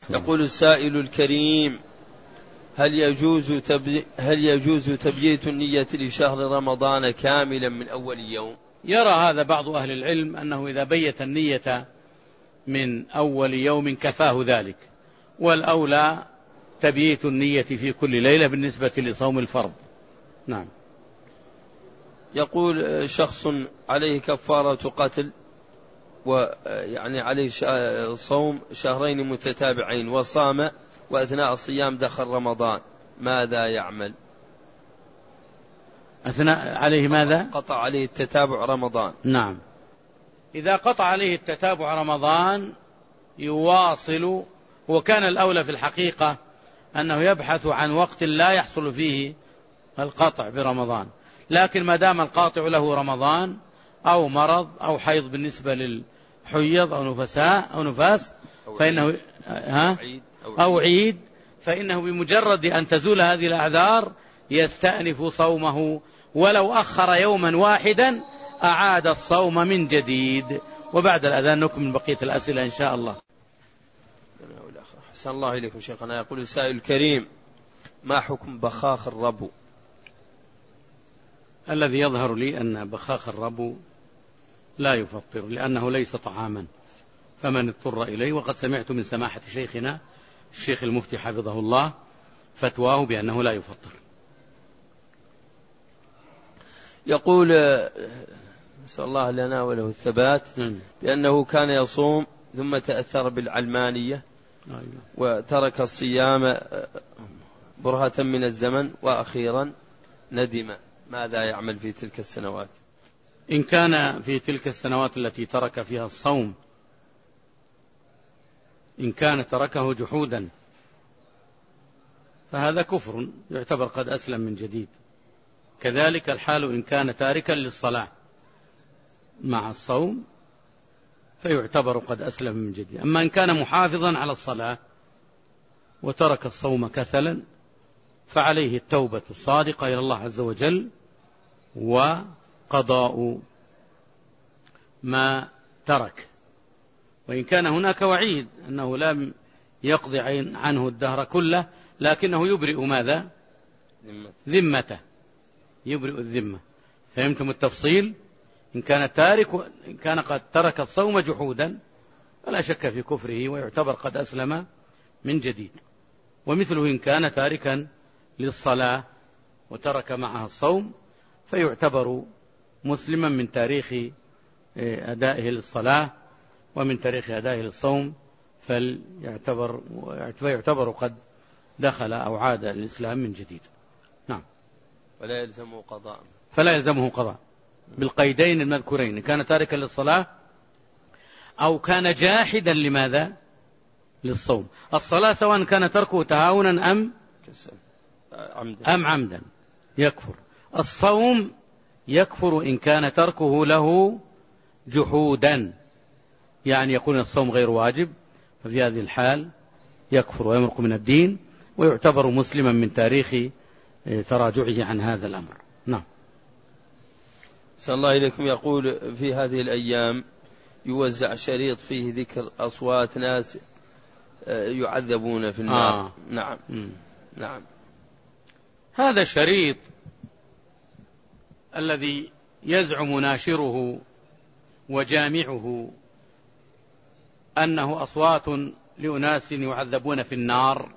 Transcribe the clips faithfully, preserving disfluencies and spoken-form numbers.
يقول السائل الكريم: هل يجوز تبي... هل يجوز تبييت النية لشهر رمضان كاملا من أول يوم؟ يرى هذا بعض أهل العلم أنه إذا بيت النية من أول يوم كفاه ذلك، والأولى تبييت النية في كل ليلة بالنسبة لصوم الفرض. نعم. يقول شخص عليه كفارة قتل، ويعني عليه صوم شهرين متتابعين وصام، وأثناء الصيام دخل رمضان، ماذا يعمل؟ أثناء عليه ماذا؟ قطع عليه التتابع رمضان. نعم. إذا قطع عليه التتابع رمضان يواصل، وكان الأولى في الحقيقة أنه يبحث عن وقت لا يحصل فيه القطع برمضان، لكن ما دام القاطع له رمضان أو مرض أو حيض بالنسبة للحيض أو نفساء أو نفاس فإنه ها أو عيد، فإنه بمجرد أن تزول هذه الأعذار يستأنف صومه، ولو أخر يوما واحدا أعاد الصوم من جديد. وبعد الأذان نكمل بقية الأسئلة إن شاء الله. أحسن الله إليكم شيخنا. يقول السائل الكريم: ما حكم بخاخ الربو؟ الذي يظهر لي أن بخاخ الربو لا يفطر لأنه ليس طعاما، فمن اضطر إليه. وقد سمعت من سماحة شيخنا الشيخ المفتي حفظه الله فتواه بأنه لا يفطر. يقول نسأل الله لنا وله الثبات بأنه كان يصوم ثم تأثر بالعلمانية وترك الصيام برهة من الزمن وأخيرا ندم، ماذا يعمل في تلك السنوات؟ إن كان في تلك السنوات التي ترك فيها الصوم إن كان تركه جحودا فهذا كفر يعتبر قد أسلم من جديد. كذلك الحال إن كان تاركا للصلاة مع الصوم فيعتبر قد أسلم من جديد. أما إن كان محافظا على الصلاة وترك الصوم كسلا فعليه التوبة الصادقة إلى الله عز وجل وقضاء ما ترك. وإن كان هناك وعيد أنه لم يقضي عنه الدهر كله لكنه يبرئ ماذا؟ ذمته، يبرئ الذمة. فهمتم التفصيل؟ إن كان تارك إن كان قد ترك الصوم جحودا فلا شك في كفره ويعتبر قد أسلم من جديد. ومثله إن كان تاركا للصلاة وترك معها الصوم فيعتبر مسلما من تاريخ أدائه للصلاة ومن تاريخ أدائه للصوم، فيعتبر فيعتبر قد دخل أو عاد للإسلام من جديد. نعم. ولا يلزمه قضاء فلا يلزمه قضاء بالقيدين المذكورين، إن كان تاركا للصلاة أو كان جاحدا لماذا؟ للصوم. الصلاة سواء كان تركه تهاونا أم عمدا. أم عمدا يكفر. الصوم يكفر إن كان تركه له جحودا، يعني يكون الصوم غير واجب، ففي هذه الحال يكفر ويمرق من الدين ويعتبر مسلما من تاريخ تراجعه عن هذا الأمر. نعم. صلى الله إليكم. يقول في هذه الأيام يوزع شريط فيه ذكر أصوات ناس يعذبون في النار. آه. نعم. نعم. هذا الشريط الذي يزعم ناشره وجامعه أنه أصوات لأناس يعذبون في النار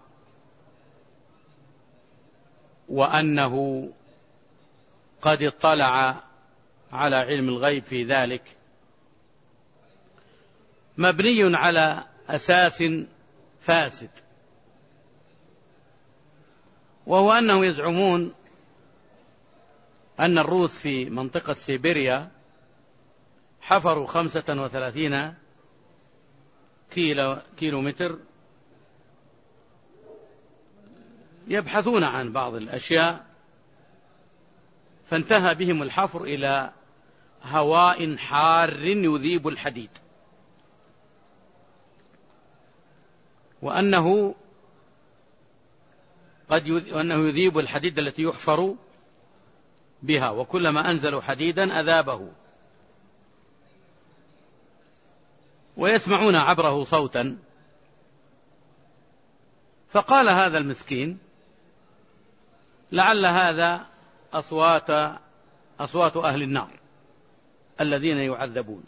وأنه قد اطلع على علم الغيب في ذلك مبني على أساس فاسد، وهو أنه يزعمون أن الروس في منطقة سيبيريا حفروا خمسة وثلاثين كيلو, كيلو متر يبحثون عن بعض الأشياء، فانتهى بهم الحفر إلى هواء حار يذيب الحديد، وأنه قد وأنه يذيب الحديد التي يحفر بها، وكلما أنزلوا حديدا أذابه، ويسمعون عبره صوتا فقال هذا المسكين لعل هذا أصوات أصوات أهل النار الذين يعذبون.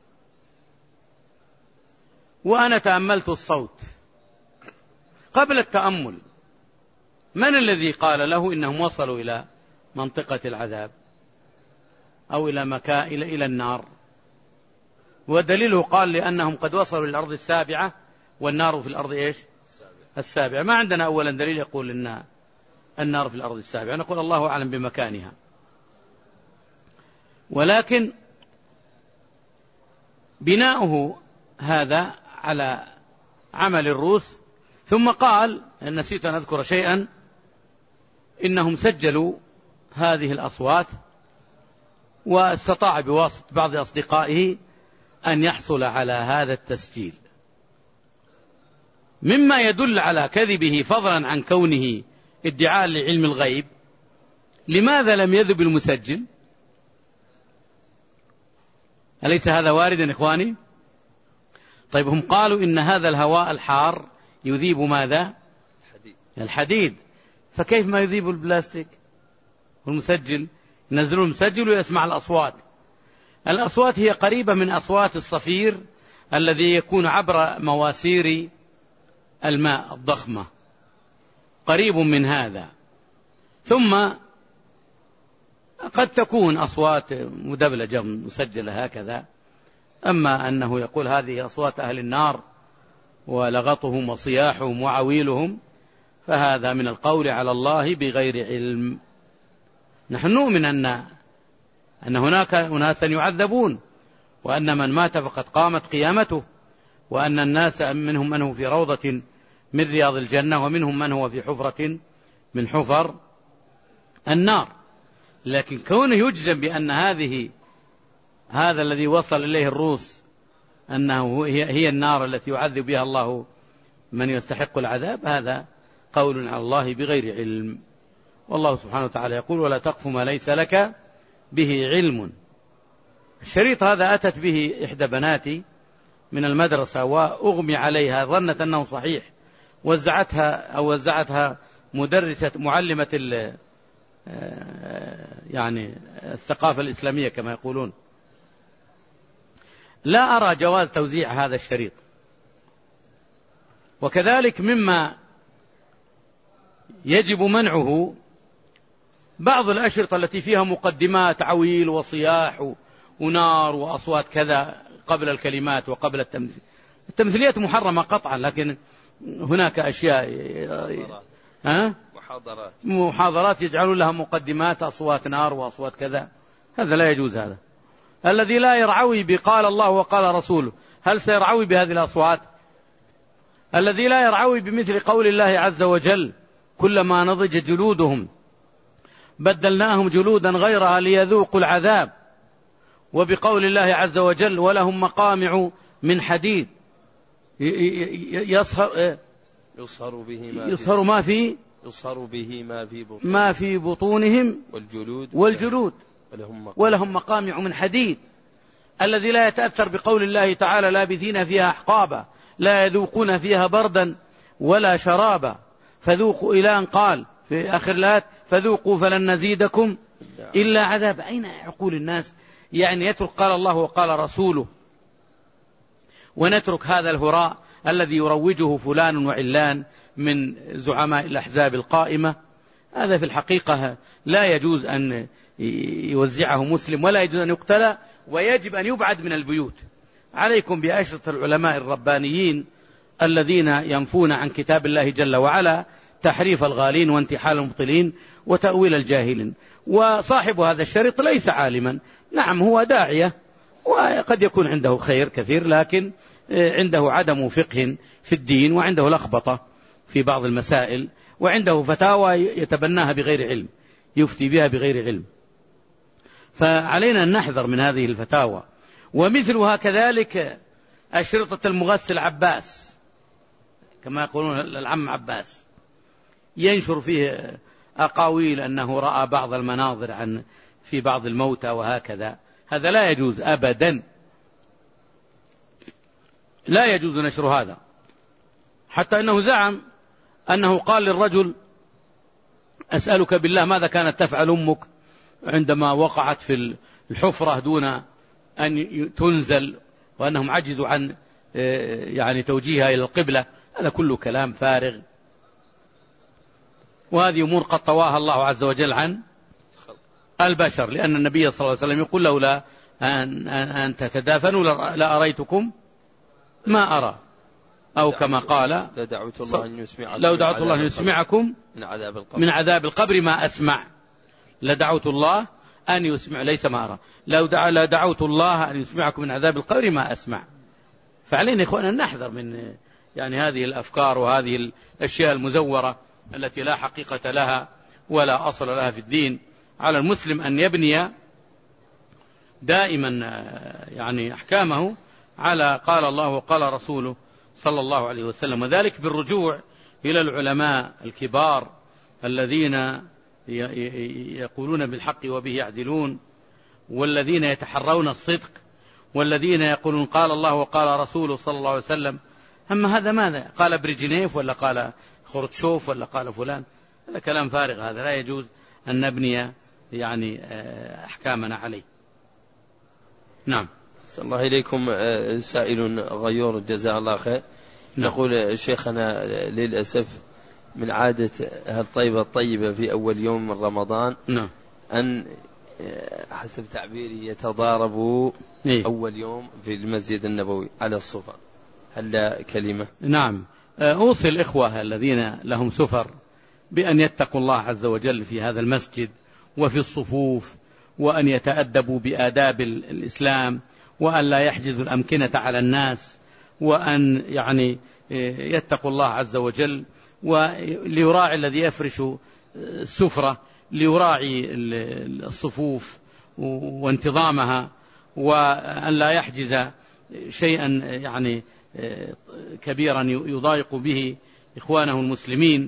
وأنا تأملت الصوت قبل التأمل، من الذي قال له إنهم وصلوا إلى منطقة العذاب أو إلى مكان إلى إلى النار؟ ودليله قال لأنهم قد وصلوا للأرض السابعة والنار في الأرض إيش؟ السابعة. ما عندنا أولا دليل يقول إن النار في الأرض السابعة، نقول الله أعلم بمكانها. ولكن بناؤه هذا على عمل الروس. ثم قال، نسيت أن أذكر شيئا، إنهم سجلوا هذه الأصوات، واستطاع بواسطة بعض أصدقائه أن يحصل على هذا التسجيل، مما يدل على كذبه فضلا عن كونه ادعاء لعلم الغيب. لماذا لم يذب المسجل؟ أليس هذا واردا إخواني؟ طيب هم قالوا إن هذا الهواء الحار يذيب ماذا؟ الحديد. الحديد، فكيف ما يذيب البلاستيك والمسجل؟ ينزلون المسجل ويسمع الأصوات. الأصوات هي قريبة من أصوات الصفير الذي يكون عبر مواسير الماء الضخمة، قريب من هذا. ثم قد تكون أصوات مدبلجة مسجلة هكذا. أما أنه يقول هذه أصوات أهل النار ولغطهم وصياحهم وعويلهم، فهذا من القول على الله بغير علم. نحن نؤمن أن أن هناك أناسا يعذبون، وأن من مات فقد قامت قيامته، وأن الناس منهم من هو في روضة من رياض الجنة، ومنهم من هو في حفرة من حفر النار. لكن كونه يجزم بأن هذه هذا الذي وصل إليه الروس أنه هي النار التي يعذب بها الله من يستحق العذاب، هذا قول على الله بغير علم. والله سبحانه وتعالى يقول: ولا تقف ما ليس لك به علم. الشريط هذا أتت به إحدى بناتي من المدرسة وأغمي عليها، ظنت أنه صحيح، وزعتها أو وزعتها مدرسة معلمة يعني الثقافة الإسلامية كما يقولون. لا أرى جواز توزيع هذا الشريط. وكذلك مما يجب منعه بعض الأشرطة التي فيها مقدمات عويل وصياح ونار وأصوات كذا قبل الكلمات وقبل التمثيل. التمثيليات محرمة قطعا، لكن هناك أشياء ها؟ محاضرات محاضرات يجعلون لها مقدمات أصوات نار وأصوات كذا، هذا لا يجوز. هذا الذي لا يرعوي بقال الله وقال رسوله، هل سيرعوي بهذه الأصوات؟ الذي لا يرعوي بمثل قول الله عز وجل: كلما نضج جلودهم بدلناهم جلودا غيرها ليذوقوا العذاب، وبقول الله عز وجل: ولهم مقامع من حديد يصهر يصهر به ما يصهر ما في يصهر به ما في بطونهم, ما في بطونهم والجلود والجلود ولهم مقامع, ولهم مقامع من حديد. الذي لا يتأثر بقول الله تعالى: لابثين فيها أحقابا لا يذوقون فيها بردا ولا شرابا فذوقوا، إلى أن قال في آخر الآيات: فذوقوا فلن نزيدكم إلا عذاب. أين عقول الناس؟ يعني يترك قال الله وقال رسوله، ونترك هذا الهراء الذي يروجه فلان وعلان من زعماء الأحزاب القائمة. هذا في الحقيقة لا يجوز أن يوزعه مسلم، ولا يجوز أن يقتل، ويجب أن يبعد من البيوت. عليكم بأشرطة العلماء الربانيين الذين ينفون عن كتاب الله جل وعلا تحريف الغالين وانتحال المبطلين وتأويل الجاهلين. وصاحب هذا الشريط ليس عالما، نعم هو داعية وقد يكون عنده خير كثير، لكن عنده عدم فقه في الدين، وعنده لخبطة في بعض المسائل، وعنده فتاوى يتبناها بغير علم، يفتي بها بغير علم. فعلينا أن نحذر من هذه الفتاوى. ومثلها كذلك أشرطة المغسل عباس، كما يقولون العم عباس، ينشر فيه أقاويل أنه رأى بعض المناظر عن في بعض الموتى وهكذا. هذا لا يجوز أبدا، لا يجوز نشر هذا. حتى أنه زعم أنه قال للرجل أسألك بالله ماذا كانت تفعل أمك عندما وقعت في الحفرة دون أن تنزل، وأنهم عجزوا عن يعني توجيهها إلى القبلة. هذا كله كلام فارغ، وهذه أمور قد طواها الله عز وجل عن البشر، لأن النبي صلى الله عليه وسلم يقول لولا أن, أن تتدافنوا لا أريتكم ما أرى، أو كما قال لدعوت الله أن يسمعكم لو دعوت الله أن يسمعكم من عذاب القبر من عذاب القبر ما أسمع. لدعوت الله أن يسمع، ليس ما أرى، لو دع لدعوت الله أن يسمعكم من عذاب القبر ما أسمع. فعلينا إخوانا نحذر من يعني هذه الأفكار وهذه الأشياء المزورة التي لا حقيقة لها ولا أصل لها في الدين. على المسلم أن يبني دائما يعني أحكامه على قال الله وقال رسوله صلى الله عليه وسلم، وذلك بالرجوع إلى العلماء الكبار الذين يقولون بالحق وبه يعدلون، والذين يتحرون الصدق، والذين يقولون قال الله وقال رسوله صلى الله عليه وسلم. أما هذا ماذا قال بريجنيف ولا قال خروتشوف ولا قال فلان؟ هذا كلام فارغ، هذا لا يجوز أن نبني يعني أحكامنا عليه. نعم. صلى الله إليكم. سائل غيور جزاه الله خير نقول شيخنا للأسف من عادة هالطيبة الطيبة في أول يوم من رمضان نعم. أن حسب تعبيري يتضاربوا إيه؟ أول يوم في المسجد النبوي على الصفا، هل لا كلمة؟ نعم. أوصي الإخوة الذين لهم سفر بأن يتقوا الله عز وجل في هذا المسجد وفي الصفوف، وأن يتأدبوا بآداب الإسلام، وأن لا يحجزوا الأمكنة على الناس، وأن يعني يتقوا الله عز وجل، وليراعي الذي يفرش السفرة ليراعي الصفوف وانتظامها، وأن لا يحجز شيئا يعني كبيرا يضايق به إخوانه المسلمين.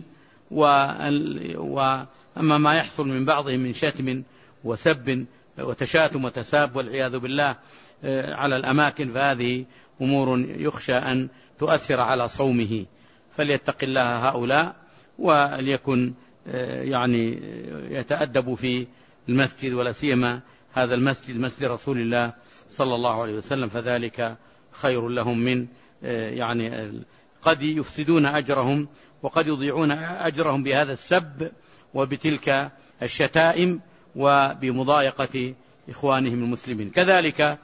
وأما ما يحصل من بعضهم من شتم وسب وتشاتم وتساب والعياذ بالله على الأماكن، فهذه أمور يخشى أن تؤثر على صومه، فليتق الله هؤلاء وليكن يعني يتأدب في المسجد، ولا سيما هذا المسجد مسجد رسول الله صلى الله عليه وسلم، فذلك خير لهم من يعني قد يفسدون أجرهم وقد يضيعون أجرهم بهذا السب وبتلك الشتائم وبمضايقة إخوانهم المسلمين. كذلك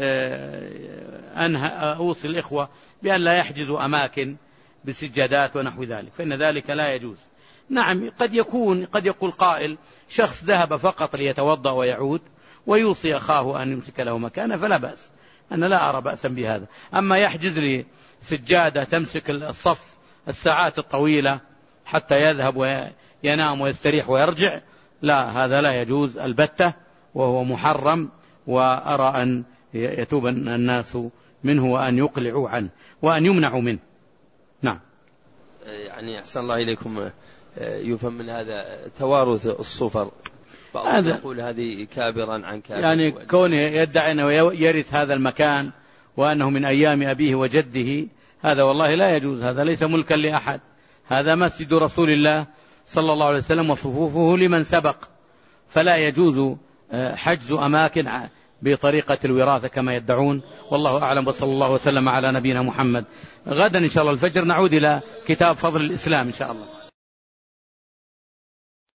أنهى أوصي الإخوة بأن لا يحجزوا أماكن بسجادات ونحو ذلك، فإن ذلك لا يجوز. نعم قد يكون قد يقول قائل شخص ذهب فقط ليتوضأ ويعود ويوصي أخاه أن يمسك له مكانه، فلا بأس، أنا لا أرى بأسا بهذا. أما يحجز لي سجادة تمسك الصف الساعات الطويلة حتى يذهب وينام ويستريح ويرجع، لا، هذا لا يجوز البتة، وهو محرم، وأرى أن يتوب الناس منه وأن يقلعوا عنه وأن يمنعوا منه. نعم. يعني أحسن الله إليكم، يفهم من هذا توارث الصفر، بعضهم يقول هذه كابرا عن كابر، يعني كونه يدعي أنه يرث هذا المكان وأنه من أيام أبيه وجده، هذا والله لا يجوز، هذا ليس ملكا لأحد، هذا مسجد رسول الله صلى الله عليه وسلم وصفوفه لمن سبق، فلا يجوز حجز أماكن بطريقة الوراثة كما يدعون. والله أعلم، وصلى الله وسلم على نبينا محمد. غدا إن شاء الله الفجر نعود إلى كتاب فضل الإسلام إن شاء الله.